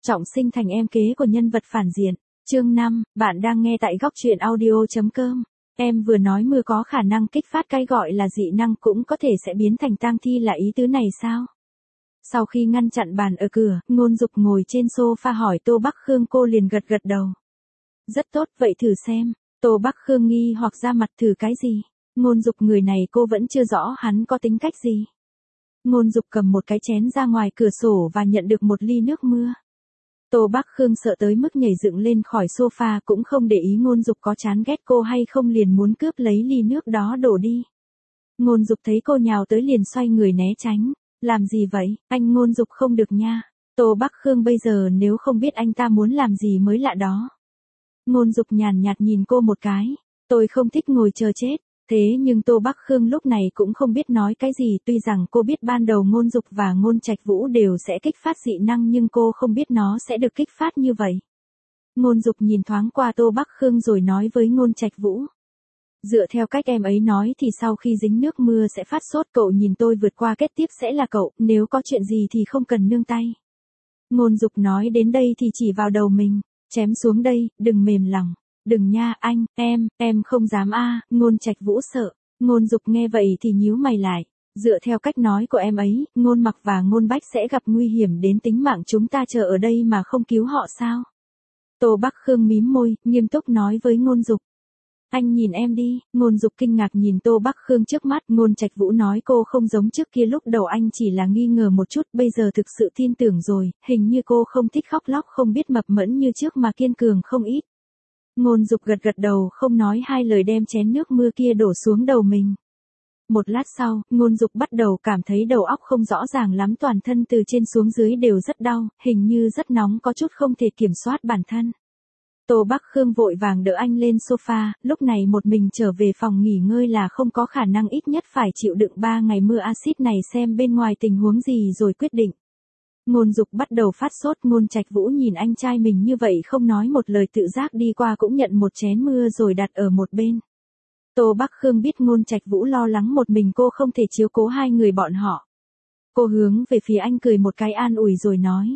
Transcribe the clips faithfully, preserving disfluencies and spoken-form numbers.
trọng sinh thành em kế của nhân vật phản diện. Chương năm, bạn đang nghe tại góc truyện audio.com. Em vừa nói mưa có khả năng kích phát cái gọi là dị năng cũng có thể sẽ biến thành tang thi là ý tứ này sao? Sau khi ngăn chặn bàn ở cửa, Ngôn Dục ngồi trên sofa hỏi Tô Bắc Khương, cô liền gật gật đầu. Rất tốt, vậy thử xem. Tô Bắc Khương nghi hoặc ra mặt, thử cái gì? Ngôn Dục người này cô vẫn chưa rõ hắn có tính cách gì. Ngôn Dục cầm một cái chén ra ngoài cửa sổ và nhận được một ly nước mưa. Tô Bắc Khương sợ tới mức nhảy dựng lên khỏi sofa, cũng không để ý Ngôn Dục có chán ghét cô hay không, liền muốn cướp lấy ly nước đó đổ đi. Ngôn Dục thấy cô nhào tới liền xoay người né tránh. Làm gì vậy, anh? Ngôn Dục không được nha. Tô Bắc Khương bây giờ nếu không biết anh ta muốn làm gì mới lạ đó. Ngôn Dục nhàn nhạt nhìn cô một cái. Tôi không thích ngồi chờ chết. Thế nhưng Tô Bắc Khương lúc này cũng không biết nói cái gì, tuy rằng cô biết ban đầu Ngôn Dục và Ngôn Trạch Vũ đều sẽ kích phát dị năng nhưng cô không biết nó sẽ được kích phát như vậy. Ngôn Dục nhìn thoáng qua Tô Bắc Khương rồi nói với Ngôn Trạch Vũ. Dựa theo cách em ấy nói thì sau khi dính nước mưa sẽ phát sốt, cậu nhìn tôi vượt qua kết tiếp sẽ là cậu, nếu có chuyện gì thì không cần nương tay. Ngôn Dục nói đến đây thì chỉ vào đầu mình, chém xuống đây, đừng mềm lòng. Đừng nha anh, em, em không dám a. Ngôn Trạch Vũ sợ. Ngôn Dục nghe vậy thì nhíu mày lại. Dựa theo cách nói của em ấy, Ngôn Mặc và Ngôn Bách sẽ gặp nguy hiểm đến tính mạng, chúng ta chờ ở đây mà không cứu họ sao? Tô Bắc Khương mím môi, nghiêm túc nói với Ngôn Dục. Anh nhìn em đi. Ngôn Dục kinh ngạc nhìn Tô Bắc Khương trước mắt. Ngôn Trạch Vũ nói cô không giống trước kia, lúc đầu anh chỉ là nghi ngờ một chút, bây giờ thực sự tin tưởng rồi, hình như cô không thích khóc lóc, không biết mập mẫn như trước mà kiên cường không ít. Ngôn Dục gật gật đầu, không nói hai lời đem chén nước mưa kia đổ xuống đầu mình. Một lát sau, Ngôn Dục bắt đầu cảm thấy đầu óc không rõ ràng lắm, toàn thân từ trên xuống dưới đều rất đau, hình như rất nóng, có chút không thể kiểm soát bản thân. Tô Bắc Khương vội vàng đỡ anh lên sofa, lúc này một mình trở về phòng nghỉ ngơi là không có khả năng, ít nhất phải chịu đựng ba ngày mưa axit này, xem bên ngoài tình huống gì rồi quyết định. Ngôn Dục bắt đầu phát sốt, Ngôn Trạch Vũ nhìn anh trai mình như vậy không nói một lời, tự giác đi qua cũng nhận một chén mưa rồi đặt ở một bên. Tô Bắc Khương biết Ngôn Trạch Vũ lo lắng một mình cô không thể chiếu cố hai người bọn họ. Cô hướng về phía anh cười một cái an ủi rồi nói.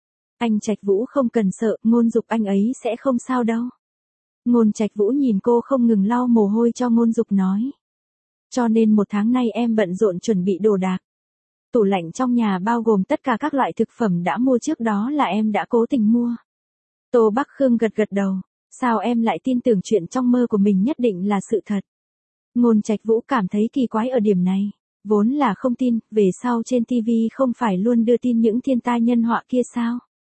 Anh Trạch Vũ không cần sợ, Ngôn Dục anh ấy sẽ không sao đâu. Ngôn Trạch Vũ nhìn cô không ngừng lau mồ hôi cho Ngôn Dục nói. Cho nên một tháng nay em bận rộn chuẩn bị đồ đạc. Tủ lạnh trong nhà bao gồm tất cả các loại thực phẩm đã mua trước đó là em đã cố tình mua. Tô Bắc Khương gật gật đầu. Sao em lại tin tưởng chuyện trong mơ của mình nhất định là sự thật? Ngôn Trạch Vũ cảm thấy kỳ quái ở điểm này. Vốn là không tin, về sau trên ti vi không phải luôn đưa tin những thiên tai nhân họa kia sao?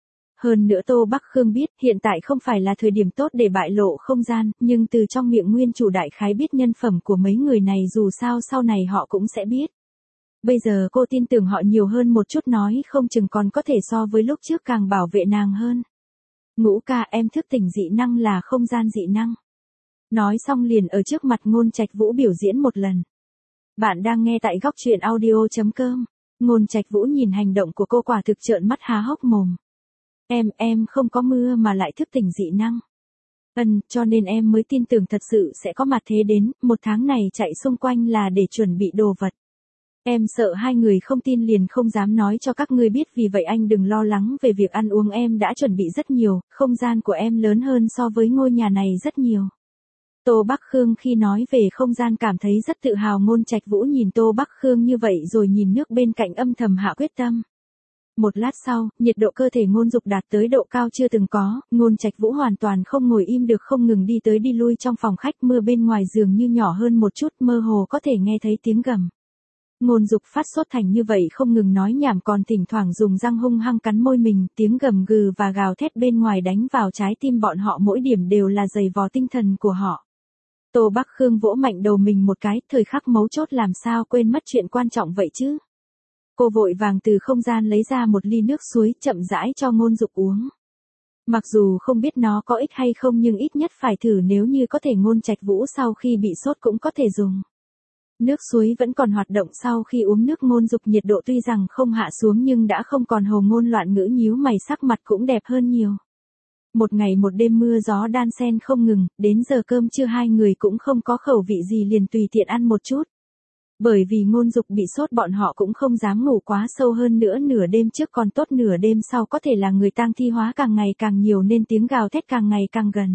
Hơn nữa Tô Bắc Khương biết hiện tại không phải là thời điểm tốt để bại lộ không gian, nhưng từ trong miệng nguyên chủ đại khái biết nhân phẩm của mấy người này, dù sao sau này họ cũng sẽ biết. Bây giờ cô tin tưởng họ nhiều hơn một chút, nói không chừng còn có thể so với lúc trước càng bảo vệ nàng hơn. Ngũ ca, em thức tỉnh dị năng là không gian dị năng. Nói xong liền ở trước mặt Ngôn Trạch Vũ biểu diễn một lần. Bạn đang nghe tại góc truyện audio.com. Ngôn Trạch Vũ nhìn hành động của cô quả thực trợn mắt há hốc mồm. Em, em không có mưa mà lại thức tỉnh dị năng. Ừm, cho nên em mới tin tưởng thật sự sẽ có mặt thế đến, một tháng này chạy xung quanh là để chuẩn bị đồ vật. Em sợ hai người không tin liền không dám nói cho các ngươi biết, vì vậy anh đừng lo lắng về việc ăn uống, em đã chuẩn bị rất nhiều, không gian của em lớn hơn so với ngôi nhà này rất nhiều. Tô Bắc Khương khi nói về không gian cảm thấy rất tự hào. Ngôn Trạch Vũ nhìn Tô Bắc Khương như vậy rồi nhìn nước bên cạnh âm thầm hạ quyết tâm. Một lát sau, nhiệt độ cơ thể Ngôn Dục đạt tới độ cao chưa từng có, Ngôn Trạch Vũ hoàn toàn không ngồi im được, không ngừng đi tới đi lui trong phòng khách, mưa bên ngoài giường như nhỏ hơn một chút, mơ hồ có thể nghe thấy tiếng gầm. Ngôn Dục phát sốt thành như vậy không ngừng nói nhảm, còn thỉnh thoảng dùng răng hung hăng cắn môi mình, tiếng gầm gừ và gào thét bên ngoài đánh vào trái tim bọn họ, mỗi điểm đều là giày vò tinh thần của họ. Tô Bắc Khương vỗ mạnh đầu mình một cái, thời khắc mấu chốt làm sao quên mất chuyện quan trọng vậy chứ. Cô vội vàng từ không gian lấy ra một ly nước suối, chậm rãi cho Ngôn Dục uống. Mặc dù không biết nó có ích hay không nhưng ít nhất phải thử, nếu như có thể Ngôn Trạch Vũ sau khi bị sốt cũng có thể dùng. Nước suối vẫn còn hoạt động, sau khi uống nước Ngôn Dục nhiệt độ tuy rằng không hạ xuống nhưng đã không còn hồ ngôn loạn ngữ, nhíu mày, sắc mặt cũng đẹp hơn nhiều. Một ngày một đêm mưa gió đan xen không ngừng, đến giờ cơm trưa hai người cũng không có khẩu vị gì liền tùy tiện ăn một chút. Bởi vì Ngôn Dục bị sốt bọn họ cũng không dám ngủ quá sâu, hơn nữa nửa đêm trước còn tốt, nửa đêm sau có thể là người tang thi hóa càng ngày càng nhiều nên tiếng gào thét càng ngày càng gần.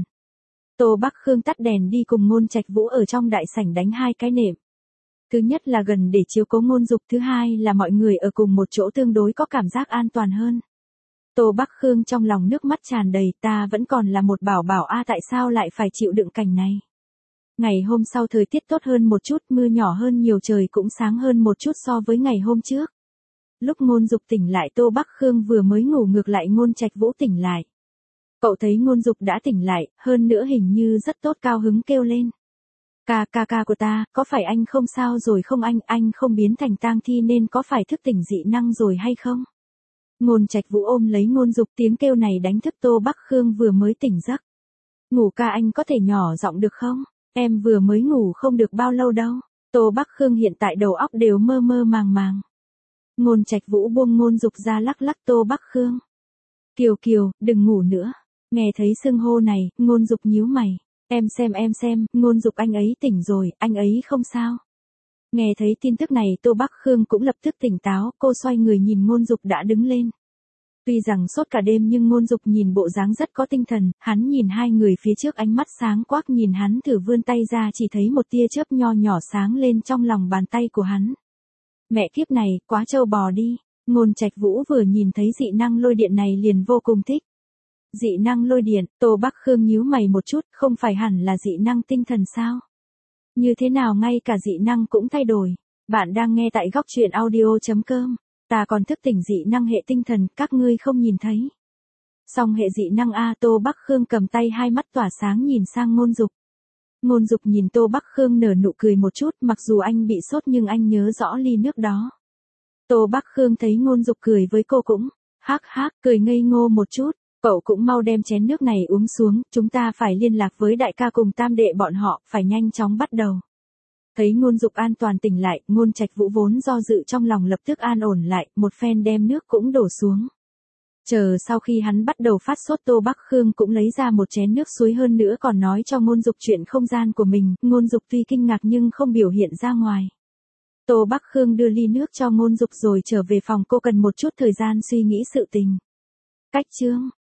Tô Bắc Khương tắt đèn đi cùng Ngôn Trạch Vũ ở trong đại sảnh đánh hai cái nệm. Thứ nhất là gần để chiếu cố Ngôn Dục, thứ hai là mọi người ở cùng một chỗ tương đối có cảm giác an toàn hơn. Tô Bắc Khương trong lòng nước mắt tràn đầy, ta vẫn còn là một bảo bảo a, tại sao lại phải chịu đựng cảnh này. Ngày hôm sau thời tiết tốt hơn một chút, mưa nhỏ hơn nhiều, trời cũng sáng hơn một chút so với ngày hôm trước. Lúc Ngôn Dục tỉnh lại, Tô Bắc Khương vừa mới ngủ, ngược lại Ngôn Trạch Vũ tỉnh lại. Cậu thấy Ngôn Dục đã tỉnh lại, hơn nữa hình như rất tốt, cao hứng kêu lên. Ca ca ca của ta, có phải anh không sao rồi không anh, anh không biến thành tang thi nên có phải thức tỉnh dị năng rồi hay không? Ngôn Trạch Vũ ôm lấy Ngôn Dục, tiếng kêu này đánh thức Tô Bắc Khương vừa mới tỉnh giấc. Ngủ ca, anh có thể nhỏ giọng được không? Em vừa mới ngủ không được bao lâu đâu. Tô Bắc Khương hiện tại đầu óc đều mơ mơ màng màng. Ngôn Trạch Vũ buông Ngôn Dục ra, lắc lắc Tô Bắc Khương. Kiều Kiều, đừng ngủ nữa. Nghe thấy xưng hô này, Ngôn Dục nhíu mày. Em xem em xem, Ngôn Dục anh ấy tỉnh rồi, anh ấy không sao. Nghe thấy tin tức này, Tô Bắc Khương cũng lập tức tỉnh táo, cô xoay người nhìn Ngôn Dục đã đứng lên. Tuy rằng sốt cả đêm nhưng Ngôn Dục nhìn bộ dáng rất có tinh thần, hắn nhìn hai người phía trước, ánh mắt sáng quắc, nhìn hắn thử vươn tay ra, chỉ thấy một tia chớp nho nhỏ sáng lên trong lòng bàn tay của hắn. Mẹ kiếp này, quá trâu bò đi. Ngôn Trạch Vũ vừa nhìn thấy dị năng lôi điện này liền vô cùng thích. Dị năng lôi điện, Tô Bắc Khương nhíu mày một chút, không phải hẳn là dị năng tinh thần sao? Như thế nào ngay cả dị năng cũng thay đổi? Bạn đang nghe tại góc truyện audio chấm com. Ta còn thức tỉnh dị năng hệ tinh thần, các ngươi không nhìn thấy. Song hệ dị năng a, Tô Bắc Khương cầm tay, hai mắt tỏa sáng nhìn sang Ngôn Dục. Ngôn Dục nhìn Tô Bắc Khương nở nụ cười một chút, mặc dù anh bị sốt nhưng anh nhớ rõ ly nước đó. Tô Bắc Khương thấy Ngôn Dục cười với cô cũng hắc hắc cười ngây ngô một chút. Cậu cũng mau đem chén nước này uống xuống, chúng ta phải liên lạc với đại ca cùng tam đệ bọn họ, phải nhanh chóng bắt đầu. Thấy Ngôn Dục an toàn tỉnh lại, Ngôn Trạch Vũ vốn do dự trong lòng lập tức an ổn lại, một phen đem nước cũng đổ xuống. Chờ sau khi hắn bắt đầu phát sốt, Tô Bắc Khương cũng lấy ra một chén nước suối, hơn nữa còn nói cho Ngôn Dục chuyện không gian của mình. Ngôn Dục tuy kinh ngạc nhưng không biểu hiện ra ngoài. Tô Bắc Khương đưa ly nước cho Ngôn Dục rồi trở về phòng, cô cần một chút thời gian suy nghĩ sự tình. Cách chương